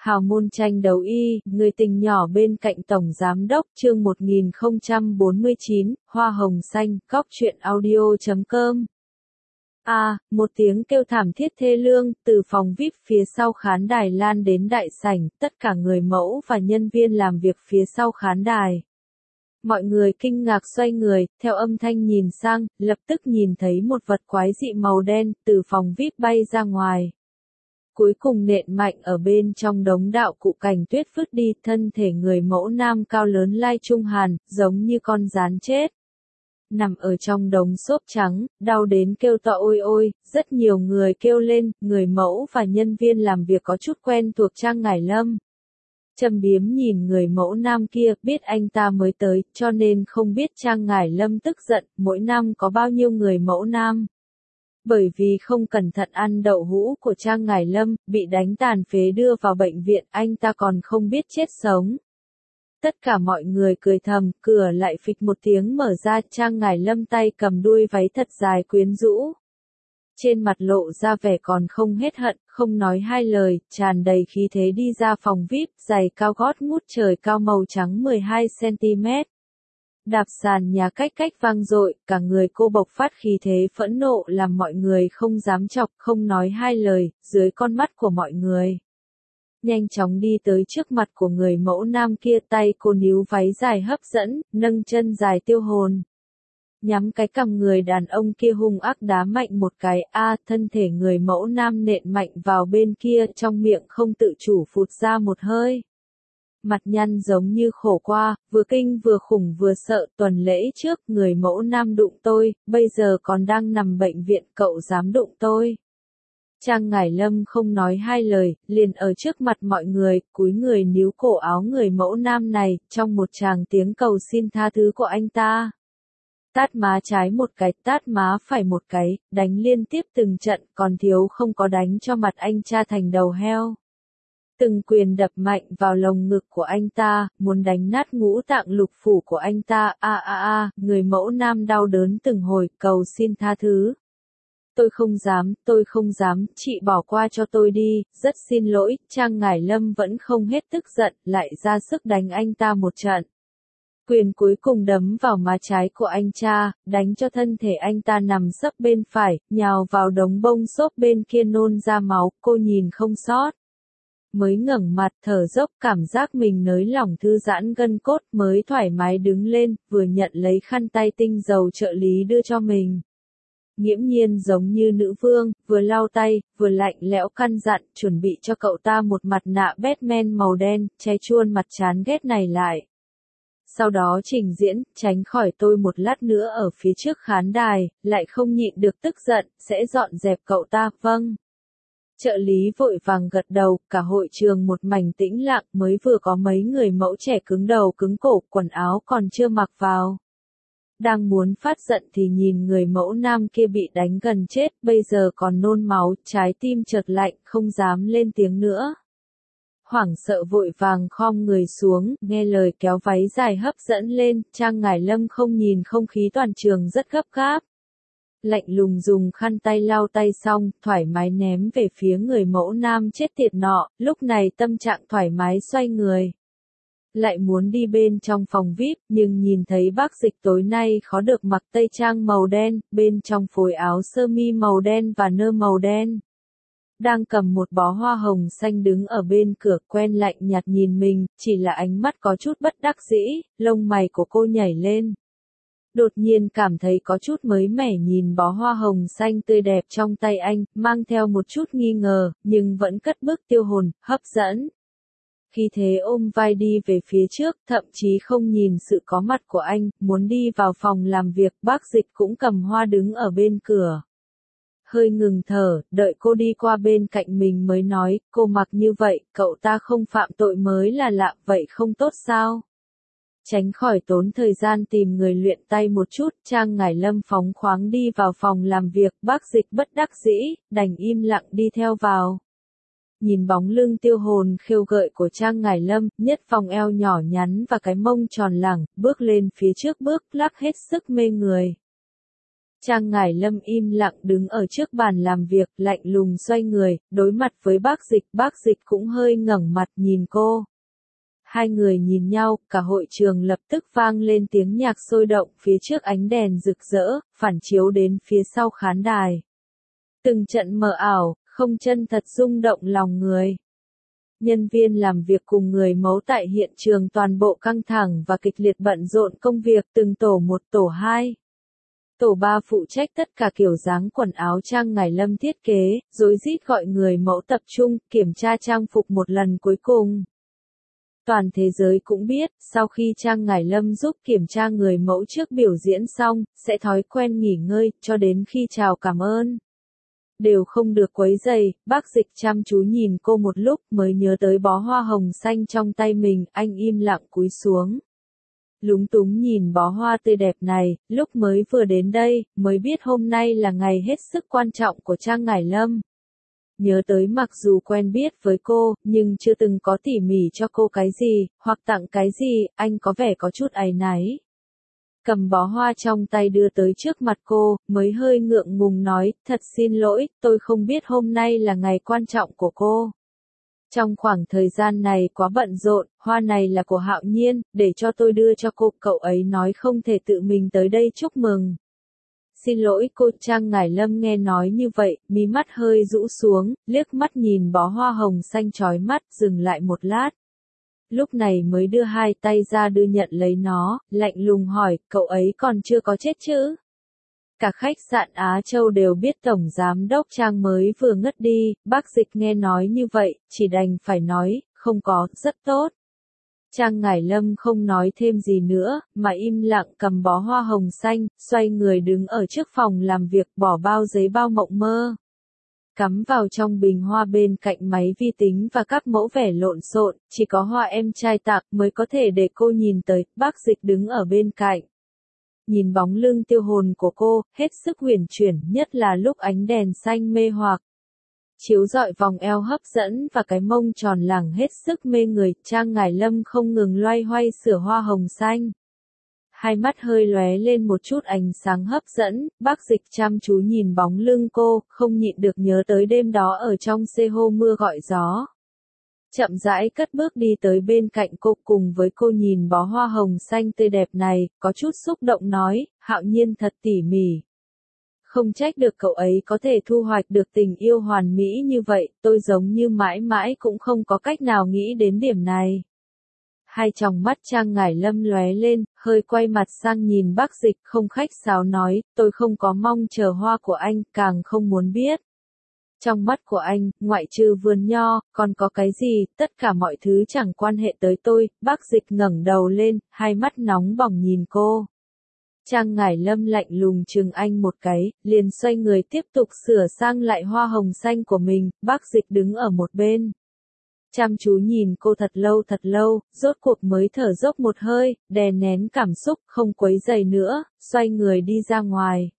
Hào môn tranh đấu y, người tình nhỏ bên cạnh Tổng Giám đốc chương 1049, Hoa hồng xanh, góc truyện audio.com. Một tiếng kêu thảm thiết thê lương, từ phòng VIP phía sau khán đài lan đến đại sảnh, tất cả người mẫu và nhân viên làm việc phía sau khán đài. Mọi người kinh ngạc xoay người, theo âm thanh nhìn sang, lập tức nhìn thấy một vật quái dị màu đen, từ phòng VIP bay ra ngoài. Cuối cùng nện mạnh ở bên trong đống đạo cụ cảnh tuyết vứt đi, thân thể người mẫu nam cao lớn Lai Trung Hàn, giống như con gián chết. Nằm ở trong đống xốp trắng, đau đến kêu to ôi ôi, rất nhiều người kêu lên, người mẫu và nhân viên làm việc có chút quen thuộc Trang Ngải Lâm. Châm biếm nhìn người mẫu nam kia, biết anh ta mới tới, cho nên không biết Trang Ngải Lâm tức giận, mỗi năm có bao nhiêu người mẫu nam. Bởi vì không cẩn thận ăn đậu hũ của Trang Ngải Lâm, bị đánh tàn phế đưa vào bệnh viện, anh ta còn không biết chết sống. Tất cả mọi người cười thầm, cửa lại phịch một tiếng mở ra, Trang Ngải Lâm tay cầm đuôi váy thật dài quyến rũ. Trên mặt lộ ra vẻ còn không hết hận, không nói hai lời, tràn đầy khí thế đi ra phòng VIP, giày cao gót ngút trời cao màu trắng 12cm. Đạp sàn nhà cách cách vang dội, cả người cô bộc phát khí thế phẫn nộ làm mọi người không dám chọc, không nói hai lời, dưới con mắt của mọi người. Nhanh chóng đi tới trước mặt của người mẫu nam kia, tay cô níu váy dài hấp dẫn, nâng chân dài tiêu hồn. Nhắm cái cằm người đàn ông kia hung ác đá mạnh một cái, thân thể người mẫu nam nện mạnh vào bên kia, trong miệng không tự chủ phụt ra một hơi. Mặt nhăn giống như khổ qua, vừa kinh vừa khủng vừa sợ, tuần lễ trước người mẫu nam đụng tôi, bây giờ còn đang nằm bệnh viện, cậu dám đụng tôi. Trang Ngải Lâm không nói hai lời, liền ở trước mặt mọi người, cúi người níu cổ áo người mẫu nam này, trong một tràng tiếng cầu xin tha thứ của anh ta. Tát má trái một cái, tát má phải một cái, đánh liên tiếp từng trận, còn thiếu không có đánh cho mặt anh cha thành đầu heo. Từng quyền đập mạnh vào lồng ngực của anh ta, muốn đánh nát ngũ tạng lục phủ của anh ta, người mẫu nam đau đớn từng hồi, cầu xin tha thứ. Tôi không dám, chị bỏ qua cho tôi đi, rất xin lỗi, Trang Ngải Lâm vẫn không hết tức giận, lại ra sức đánh anh ta một trận. Quyền cuối cùng đấm vào má trái của anh cha, đánh cho thân thể anh ta nằm sấp bên phải, nhào vào đống bông xốp bên kia nôn ra máu, cô nhìn không sót. Mới ngẩng mặt thở dốc, cảm giác mình nới lỏng thư giãn gân cốt, mới thoải mái đứng lên, vừa nhận lấy khăn tay tinh dầu trợ lý đưa cho mình. Nghiễm nhiên giống như nữ vương, vừa lau tay, vừa lạnh lẽo căn dặn, chuẩn bị cho cậu ta một mặt nạ Batman màu đen, che chuôn mặt chán ghét này lại. Sau đó trình diễn, tránh khỏi tôi một lát nữa ở phía trước khán đài, lại không nhịn được tức giận, sẽ dọn dẹp cậu ta, vâng. Trợ lý vội vàng gật đầu, cả hội trường một mảnh tĩnh lặng, mới vừa có mấy người mẫu trẻ cứng đầu cứng cổ, quần áo còn chưa mặc vào. Đang muốn phát giận thì nhìn người mẫu nam kia bị đánh gần chết, bây giờ còn nôn máu, trái tim chợt lạnh, không dám lên tiếng nữa. Hoảng sợ vội vàng khom người xuống, nghe lời kéo váy dài hấp dẫn lên, Trang Ngải Lâm không nhìn không khí toàn trường rất gấp gáp. Lạnh lùng dùng khăn tay lau tay xong, thoải mái ném về phía người mẫu nam chết tiệt nọ, lúc này tâm trạng thoải mái xoay người. Lại muốn đi bên trong phòng VIP, nhưng nhìn thấy bác Dịch tối nay khó được mặc tây trang màu đen, bên trong phối áo sơ mi màu đen và nơ màu đen. Đang cầm một bó hoa hồng xanh đứng ở bên cửa, quen lạnh nhạt nhìn mình, chỉ là ánh mắt có chút bất đắc dĩ, lông mày của cô nhảy lên. Đột nhiên cảm thấy có chút mới mẻ nhìn bó hoa hồng xanh tươi đẹp trong tay anh, mang theo một chút nghi ngờ, nhưng vẫn cất bước tiêu hồn, hấp dẫn. Khi thế ôm vai đi về phía trước, thậm chí không nhìn sự có mặt của anh, muốn đi vào phòng làm việc, bác Dịch cũng cầm hoa đứng ở bên cửa. Hơi ngừng thở, đợi cô đi qua bên cạnh mình mới nói, cô mặc như vậy, cậu ta không phạm tội mới là lạ, vậy không tốt sao? Tránh khỏi tốn thời gian tìm người luyện tay một chút, Trang Ngải Lâm phóng khoáng đi vào phòng làm việc, bác Dịch bất đắc dĩ, đành im lặng đi theo vào. Nhìn bóng lưng tiêu hồn khêu gợi của Trang Ngải Lâm, nhất vòng eo nhỏ nhắn và cái mông tròn lẳng, bước lên phía trước bước, lắc hết sức mê người. Trang Ngải Lâm im lặng đứng ở trước bàn làm việc, lạnh lùng xoay người, đối mặt với bác dịch cũng hơi ngẩng mặt nhìn cô. Hai người nhìn nhau, cả hội trường lập tức vang lên tiếng nhạc sôi động, phía trước ánh đèn rực rỡ, phản chiếu đến phía sau khán đài. Từng trận mờ ảo, không chân thật rung động lòng người. Nhân viên làm việc cùng người mẫu tại hiện trường toàn bộ căng thẳng và kịch liệt bận rộn công việc, từng tổ một, tổ hai. Tổ 3 phụ trách tất cả kiểu dáng quần áo Trang Ngải Lâm thiết kế, rối rít gọi người mẫu tập trung, kiểm tra trang phục một lần cuối cùng. Toàn thế giới cũng biết, sau khi Trang Ngải Lâm giúp kiểm tra người mẫu trước biểu diễn xong, sẽ thói quen nghỉ ngơi, cho đến khi chào cảm ơn. Đều không được quấy rầy, bác dịch chăm chú nhìn cô một lúc mới nhớ tới bó hoa hồng xanh trong tay mình, anh im lặng cúi xuống. Lúng túng nhìn bó hoa tươi đẹp này, lúc mới vừa đến đây, mới biết hôm nay là ngày hết sức quan trọng của Trang Ngải Lâm. Nhớ tới mặc dù quen biết với cô, nhưng chưa từng có tỉ mỉ cho cô cái gì, hoặc tặng cái gì, anh có vẻ có chút áy náy. Cầm bó hoa trong tay đưa tới trước mặt cô, mới hơi ngượng ngùng nói, thật xin lỗi, tôi không biết hôm nay là ngày quan trọng của cô. Trong khoảng thời gian này quá bận rộn, hoa này là của Hạo Nhiên, để cho tôi đưa cho cô, cậu ấy nói không thể tự mình tới đây chúc mừng. Xin lỗi cô. Trang Ngải Lâm nghe nói như vậy, mí mắt hơi rũ xuống, liếc mắt nhìn bó hoa hồng xanh chói mắt, dừng lại một lát. Lúc này mới đưa hai tay ra đưa nhận lấy nó, lạnh lùng hỏi, cậu ấy còn chưa có chết chứ? Cả khách sạn Á Châu đều biết Tổng Giám đốc Trang mới vừa ngất đi, bác dịch nghe nói như vậy, chỉ đành phải nói, không có, rất tốt. Trang Ngải Lâm không nói thêm gì nữa, mà im lặng cầm bó hoa hồng xanh, xoay người đứng ở trước phòng làm việc, bỏ bao giấy bao mộng mơ. Cắm vào trong bình hoa bên cạnh máy vi tính và các mẫu vẻ lộn xộn, chỉ có hoa em trai tặng mới có thể để cô nhìn tới, bác dịch đứng ở bên cạnh. Nhìn bóng lưng tiêu hồn của cô, hết sức huyền chuyển, nhất là lúc ánh đèn xanh mê hoặc. Chiếu rọi vòng eo hấp dẫn và cái mông tròn lẳng hết sức mê người, Trang Ngải Lâm không ngừng loay hoay sửa hoa hồng xanh. Hai mắt hơi lóe lên một chút ánh sáng hấp dẫn, bác dịch chăm chú nhìn bóng lưng cô, không nhịn được nhớ tới đêm đó ở trong xe hô mưa gọi gió. Chậm rãi cất bước đi tới bên cạnh cô, cùng với cô nhìn bó hoa hồng xanh tươi đẹp này, có chút xúc động nói, Hạo Nhiên thật tỉ mỉ. Không trách được cậu ấy có thể thu hoạch được tình yêu hoàn mỹ như vậy, tôi giống như mãi mãi cũng không có cách nào nghĩ đến điểm này. Hai tròng mắt Trang Ngải Lâm lóe lên, hơi quay mặt sang nhìn bác dịch, không khách sáo nói, tôi không có mong chờ hoa của anh, càng không muốn biết. Trong mắt của anh, ngoại trừ vườn nho, còn có cái gì, tất cả mọi thứ chẳng quan hệ tới tôi. Bác dịch ngẩng đầu lên, hai mắt nóng bỏng nhìn cô. Trang Ngải Lâm lạnh lùng chừng anh một cái, liền xoay người tiếp tục sửa sang lại hoa hồng xanh của mình, bác dịch đứng ở một bên. Chăm chú nhìn cô thật lâu, rốt cuộc mới thở dốc một hơi, đè nén cảm xúc, không quấy rầy nữa, xoay người đi ra ngoài.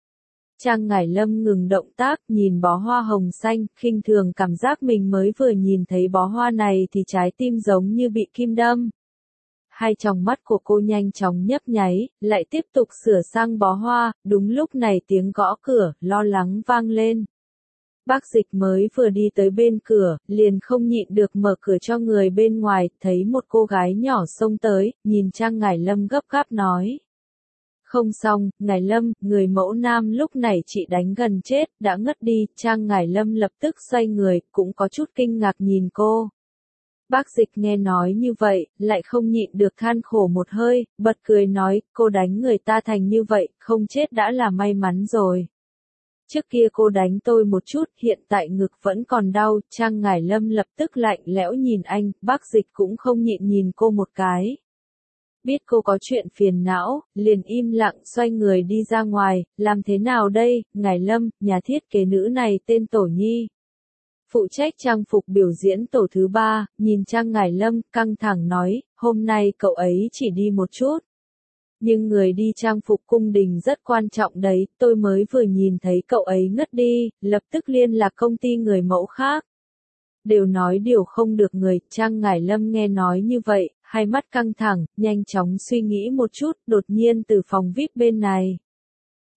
Trang Ngải Lâm ngừng động tác, nhìn bó hoa hồng xanh, khinh thường cảm giác mình mới vừa nhìn thấy bó hoa này thì trái tim giống như bị kim đâm. Hai tròng mắt của cô nhanh chóng nhấp nháy, lại tiếp tục sửa sang bó hoa, đúng lúc này tiếng gõ cửa, lo lắng vang lên. Bác dịch mới vừa đi tới bên cửa, liền không nhịn được mở cửa cho người bên ngoài, thấy một cô gái nhỏ xông tới, nhìn Trang Ngải Lâm gấp gáp nói. Không xong, Ngải Lâm, người mẫu nam lúc này chị đánh gần chết, đã ngất đi, Trang Ngải Lâm lập tức xoay người, cũng có chút kinh ngạc nhìn cô. Bác dịch nghe nói như vậy, lại không nhịn được than khổ một hơi, bật cười nói, cô đánh người ta thành như vậy, không chết đã là may mắn rồi. Trước kia cô đánh tôi một chút, hiện tại ngực vẫn còn đau, Trang Ngải Lâm lập tức lạnh lẽo nhìn anh, bác dịch cũng không nhịn nhìn cô một cái. Biết cô có chuyện phiền não, liền im lặng xoay người đi ra ngoài, làm thế nào đây, Ngải Lâm, nhà thiết kế nữ này tên Tổ Nhi. Phụ trách trang phục biểu diễn tổ thứ 3, nhìn Trang Ngải Lâm, căng thẳng nói, hôm nay cậu ấy chỉ đi một chút. Nhưng người đi trang phục cung đình rất quan trọng đấy, tôi mới vừa nhìn thấy cậu ấy ngất đi, lập tức liên lạc công ty người mẫu khác. Đều nói điều không được người, Trang Ngải Lâm nghe nói như vậy, hai mắt căng thẳng, nhanh chóng suy nghĩ một chút, đột nhiên từ phòng VIP bên này.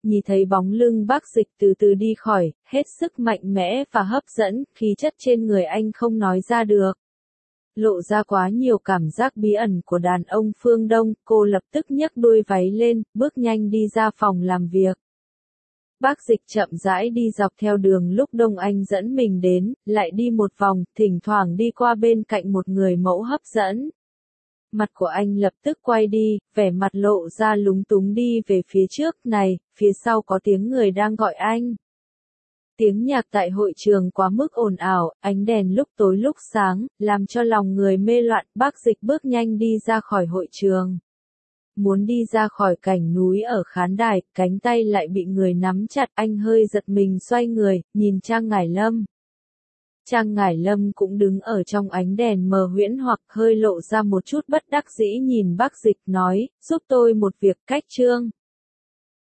nhìn thấy bóng lưng Bác Dịch từ từ đi khỏi, hết sức mạnh mẽ và hấp dẫn, khí chất trên người anh không nói ra được. Lộ ra quá nhiều cảm giác bí ẩn của đàn ông phương Đông, cô lập tức nhấc đuôi váy lên, bước nhanh đi ra phòng làm việc. Bác Dịch chậm rãi đi dọc theo đường lúc Đông Anh dẫn mình đến, lại đi một vòng, thỉnh thoảng đi qua bên cạnh một người mẫu hấp dẫn. Mặt của anh lập tức quay đi, vẻ mặt lộ ra lúng túng đi về phía trước này, phía sau có tiếng người đang gọi anh. Tiếng nhạc tại hội trường quá mức ồn ào, ánh đèn lúc tối lúc sáng, làm cho lòng người mê loạn. Bác Dịch bước nhanh đi ra khỏi hội trường. Muốn đi ra khỏi cảnh núi ở khán đài, cánh tay lại bị người nắm chặt, anh hơi giật mình xoay người, nhìn Trang Ngải Lâm. Trang Ngải Lâm cũng đứng ở trong ánh đèn mờ huyễn hoặc hơi lộ ra một chút bất đắc dĩ nhìn Bác Dịch nói, giúp tôi một việc. Cách Trương